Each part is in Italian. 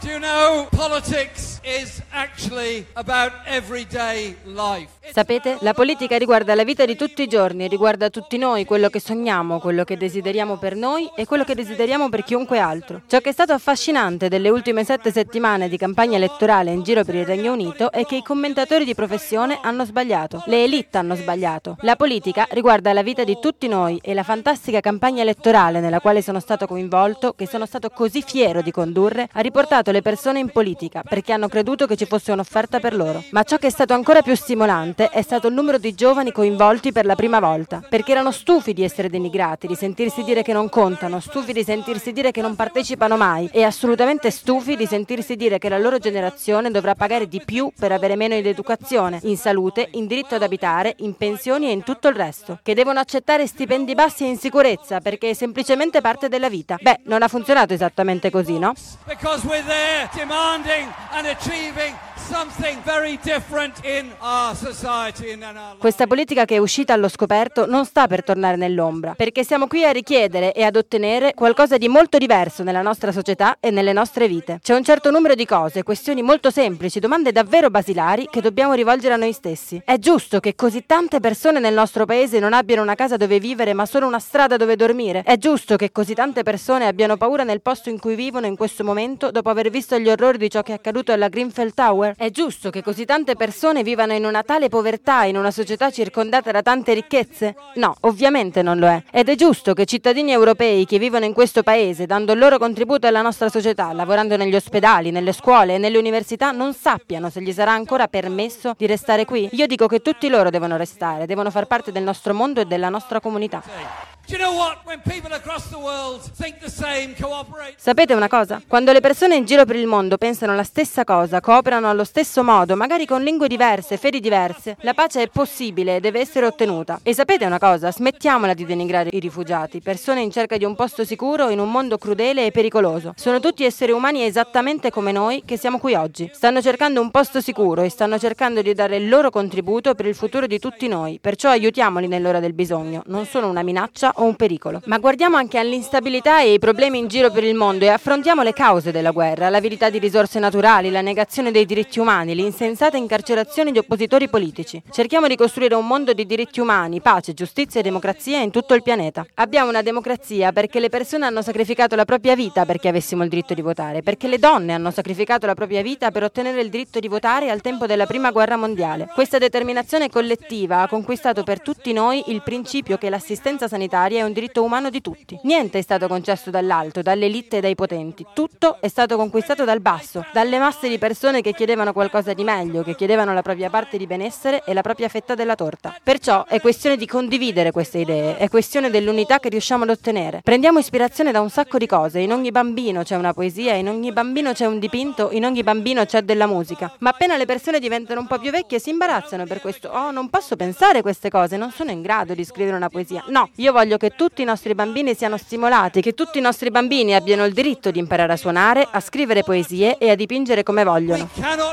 Do you know, politics is actually about everyday life. Sapete, la politica riguarda la vita di tutti i giorni, riguarda tutti noi, quello che sogniamo, quello che desideriamo per noi e quello che desideriamo per chiunque altro. Ciò che è stato affascinante delle ultime 7 settimane di campagna elettorale in giro per il Regno Unito è che i commentatori di professione hanno sbagliato, le élite hanno sbagliato. La politica riguarda la vita di tutti noi e la fantastica campagna elettorale nella quale sono stato coinvolto, che sono stato così fiero di condurre, ha riportato le persone in politica perché hanno creduto che ci fosse un'offerta per loro. Ma ciò che è stato ancora più stimolante è stato il numero di giovani coinvolti per la prima volta, perché erano stufi di essere denigrati, di sentirsi dire che non contano, stufi di sentirsi dire che non partecipano mai e assolutamente stufi di sentirsi dire che la loro generazione dovrà pagare di più per avere meno in educazione, in salute, in diritto ad abitare, in pensioni e in tutto il resto, che devono accettare stipendi bassi e insicurezza perché è semplicemente parte della vita. Beh, non ha funzionato esattamente così, no? Because we're there demanding and achieving something very different in our society and in our life. Questa politica che è uscita allo scoperto non sta per tornare nell'ombra, perché siamo qui a richiedere e ad ottenere qualcosa di molto diverso nella nostra società e nelle nostre vite. C'è un certo numero di cose, questioni molto semplici, domande davvero basilari che dobbiamo rivolgere a noi stessi. È giusto che così tante persone nel nostro paese non abbiano una casa dove vivere ma solo una strada dove dormire? È giusto che così tante persone abbiano paura nel posto in cui vivono in questo momento dopo aver visto gli orrori di ciò che è accaduto alla Grenfell Tower? È giusto che così tante persone vivano in una tale povertà, in una società circondata da tante ricchezze? No, ovviamente non lo è. Ed è giusto che cittadini europei che vivono in questo paese, dando il loro contributo alla nostra società, lavorando negli ospedali, nelle scuole e nelle università, non sappiano se gli sarà ancora permesso di restare qui. Io dico che tutti loro devono restare, devono far parte del nostro mondo e della nostra comunità. Do you know what? When people across the world think the same, cooperate. Sapete una cosa? Quando le persone in giro per il mondo pensano la stessa cosa, cooperano allo stesso modo, magari con lingue diverse, fedi diverse, la pace è possibile e deve essere ottenuta. E sapete una cosa? Smettiamola di denigrare i rifugiati, persone in cerca di un posto sicuro in un mondo crudele e pericoloso. Sono tutti esseri umani esattamente come noi che siamo qui oggi. Stanno cercando un posto sicuro e stanno cercando di dare il loro contributo per il futuro di tutti noi. Perciò aiutiamoli nell'ora del bisogno, non sono una minaccia o un pericolo. Ma guardiamo anche all'instabilità e ai problemi in giro per il mondo e affrontiamo le cause della guerra, l'avidità di risorse naturali, la negazione dei diritti umani, l'insensata incarcerazione di oppositori politici. Cerchiamo di costruire un mondo di diritti umani, pace, giustizia e democrazia in tutto il pianeta. Abbiamo una democrazia perché le persone hanno sacrificato la propria vita perché avessimo il diritto di votare, perché le donne hanno sacrificato la propria vita per ottenere il diritto di votare al tempo della Prima Guerra Mondiale. Questa determinazione collettiva ha conquistato per tutti noi il principio che l'assistenza sanitaria è un diritto umano di tutti. Niente è stato concesso dall'alto, dalle elite e dai potenti. Tutto è stato conquistato dal basso, dalle masse di persone che chiedevano qualcosa di meglio, che chiedevano la propria parte di benessere e la propria fetta della torta. Perciò è questione di condividere queste idee, è questione dell'unità che riusciamo ad ottenere. Prendiamo ispirazione da un sacco di cose. In ogni bambino c'è una poesia, in ogni bambino c'è un dipinto, in ogni bambino c'è della musica. Ma appena le persone diventano un po' più vecchie si imbarazzano per questo. Oh, non posso pensare queste cose, non sono in grado di scrivere una poesia. No, io voglio che tutti i nostri bambini siano stimolati, che tutti i nostri bambini abbiano il diritto di imparare a suonare, a scrivere poesie e a dipingere come vogliono.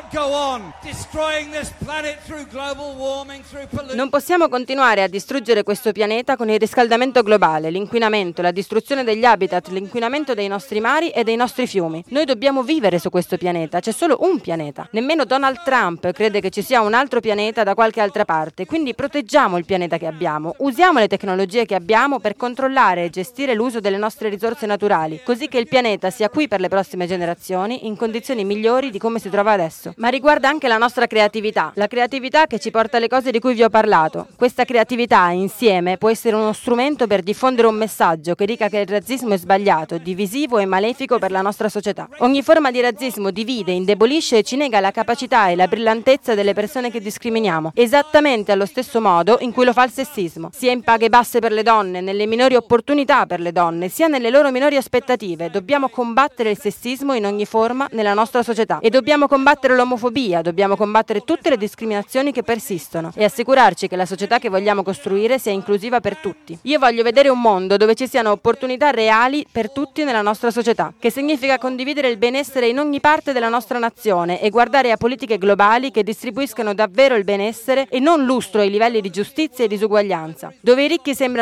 Non possiamo continuare a distruggere questo pianeta con il riscaldamento globale, l'inquinamento, la distruzione degli habitat, l'inquinamento dei nostri mari e dei nostri fiumi. Noi dobbiamo vivere su questo pianeta, c'è solo un pianeta. Nemmeno Donald Trump crede che ci sia un altro pianeta da qualche altra parte, quindi proteggiamo il pianeta che abbiamo, usiamo le tecnologie che abbiamo per controllare e gestire l'uso delle nostre risorse naturali, così che il pianeta sia qui per le prossime generazioni in condizioni migliori di come si trova adesso. Ma riguarda anche la nostra creatività, la creatività che ci porta alle cose di cui vi ho parlato. Questa creatività insieme può essere uno strumento per diffondere un messaggio che dica che il razzismo è sbagliato, divisivo e malefico per la nostra società. Ogni forma di razzismo divide, indebolisce e ci nega la capacità e la brillantezza delle persone che discriminiamo, esattamente allo stesso modo in cui lo fa il sessismo, sia in paghe basse per le donne, nelle minori opportunità per le donne, sia nelle loro minori aspettative. Dobbiamo combattere il sessismo in ogni forma nella nostra società e dobbiamo combattere l'omofobia, dobbiamo combattere tutte le discriminazioni che persistono e assicurarci che la società che vogliamo costruire sia inclusiva per tutti. Io voglio vedere un mondo dove ci siano opportunità reali per tutti nella nostra società, che significa condividere il benessere in ogni parte della nostra nazione e guardare a politiche globali che distribuiscano davvero il benessere e non lustro ai livelli di giustizia e disuguaglianza, dove i ricchi sembrano destinati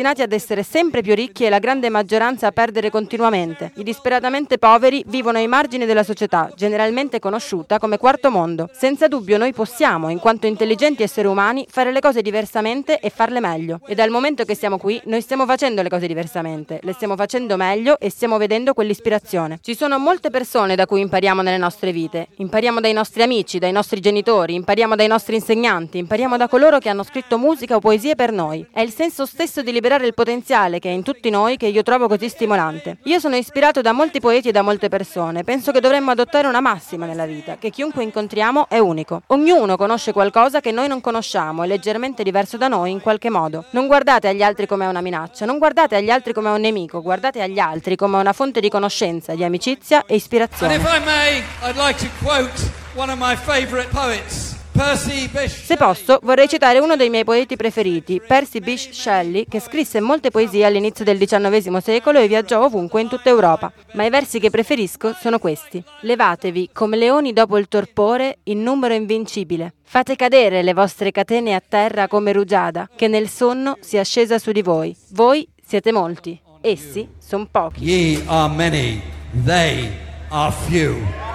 destinati ad essere sempre più ricchi e la grande maggioranza a perdere continuamente. I disperatamente poveri vivono ai margini della società, generalmente conosciuta come quarto mondo. Senza dubbio noi possiamo, in quanto intelligenti esseri umani, fare le cose diversamente e farle meglio. E dal momento che siamo qui, noi stiamo facendo le cose diversamente, le stiamo facendo meglio e stiamo vedendo quell'ispirazione. Ci sono molte persone da cui impariamo nelle nostre vite. Impariamo dai nostri amici, dai nostri genitori, impariamo dai nostri insegnanti, impariamo da coloro che hanno scritto musica o poesie per noi. È il senso stesso di liberare il potenziale che è in tutti noi che io trovo così stimolante. Io sono ispirato da molti poeti e da molte persone. Penso che dovremmo adottare una massima nella vita, che chiunque incontriamo è unico. Ognuno conosce qualcosa che noi non conosciamo, è leggermente diverso da noi in qualche modo. Non guardate agli altri come a una minaccia, non guardate agli altri come a un nemico, guardate agli altri come a una fonte di conoscenza, di amicizia e ispirazione. And if I may, I'd like to quote one of my favorite poets. Se posso, vorrei citare uno dei miei poeti preferiti, Percy Bysshe Shelley, che scrisse molte poesie all'inizio del XIX secolo e viaggiò ovunque in tutta Europa. Ma i versi che preferisco sono questi. Levatevi come leoni dopo il torpore in numero invincibile. Fate cadere le vostre catene a terra come rugiada, che nel sonno sia scesa su di voi. Voi siete molti, essi son pochi. Ye are many, they are few.